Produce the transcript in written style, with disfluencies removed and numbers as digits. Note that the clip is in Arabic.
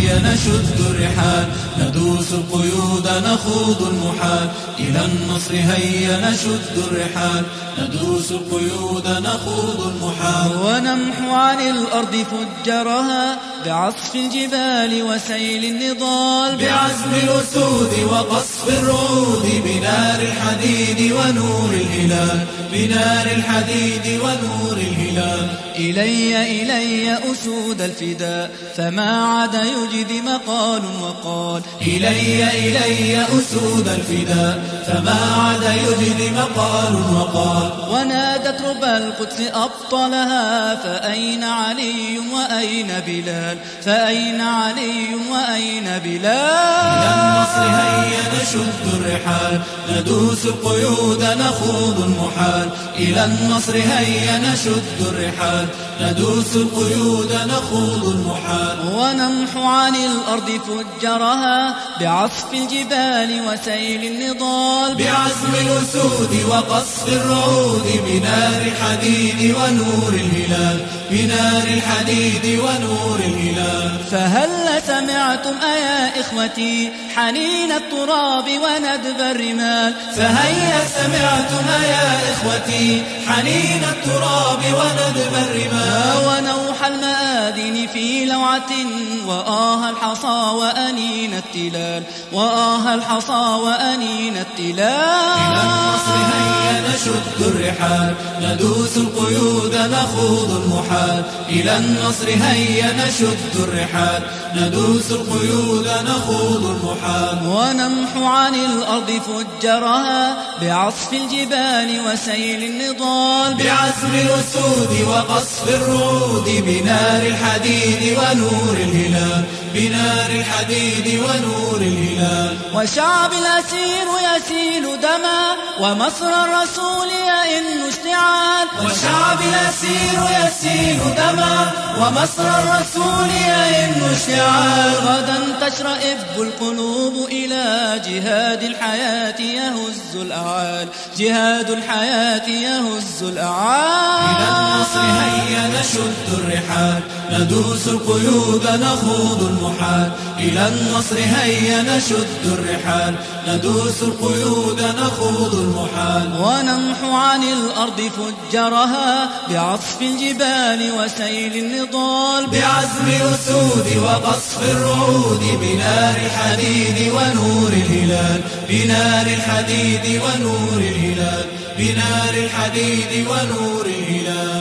هيا نشد الرحال ندوس القيود نخوض المحال إلى النصر هيا نشد الرحال ندوس القيود نخوض المحال ونمحو عن الأرض فجرها بعصف الجبال وسيل النضال بعزم الأسود وقصف الرعود بنار الحديد ونور الهلال بنار الحديد ونور الهلال إلي أسود الفداء فما عاد يجدي مقال وقال إلي أسود الفداء فما عاد يجدي مقال وقال ونادت ربى القدس أبطلها فأين علي وأين بلال فأين علي وأين بلال إلى النصر هيا نشد الرحال ندوس القيود نخوض المحال إلى النصر هيا نشد الرحال ندوس القيود نخوض المحال ونمحو عن الأرض فجرها بعصف الجبال وسيل النضال بعزم الأسود وقصف الرعود بنار الحديد ونور الهلال بنار الحديد ونور الهلال فهل سمعتم أيا إخوتي حنين التراب وندب الرمال فهيا سمعتم يا إخوتي حنين التراب وندب الرمال ونوح المآذن في لوعة وآه الحصى وأنين التلال وآه الحصى وأنين التلال إلى النصر هيا نشد الرحال ندوس القيود نخوض المحال إلى النصر هيا نشد الرحال ندوس القيود نخوض المحال ونمحو عن الأرض فجرها بعصف الجبال وسيل النضال بعزم الأسود وقصف الرعود بنار الحديد ونور الهلال بنار الحديد ونور الهلال وشعب الأسير يسيل دما ومصر الرسول يئن اشتعال وشعب الأسير يسيل دما ومصر الرسول يئن اشتعال غدا تشرئب القلوب إلى جهاد الحياة يهز الأعال جهاد الحياة يهز الأعال إلى النصر هيا نشد الرحال ندوس القيود نخوض المحال إلى النصر هيا نشد الرحال ندوس القيود نخوض المحال ونمحو عن الأرض فجرها بعصف الجبال وسيل النضال بعزم الأسود وقصف الرعود بنار الحديد ونور الهلال بنار الحديد ونور الهلال بنار الحديد ونور الهلال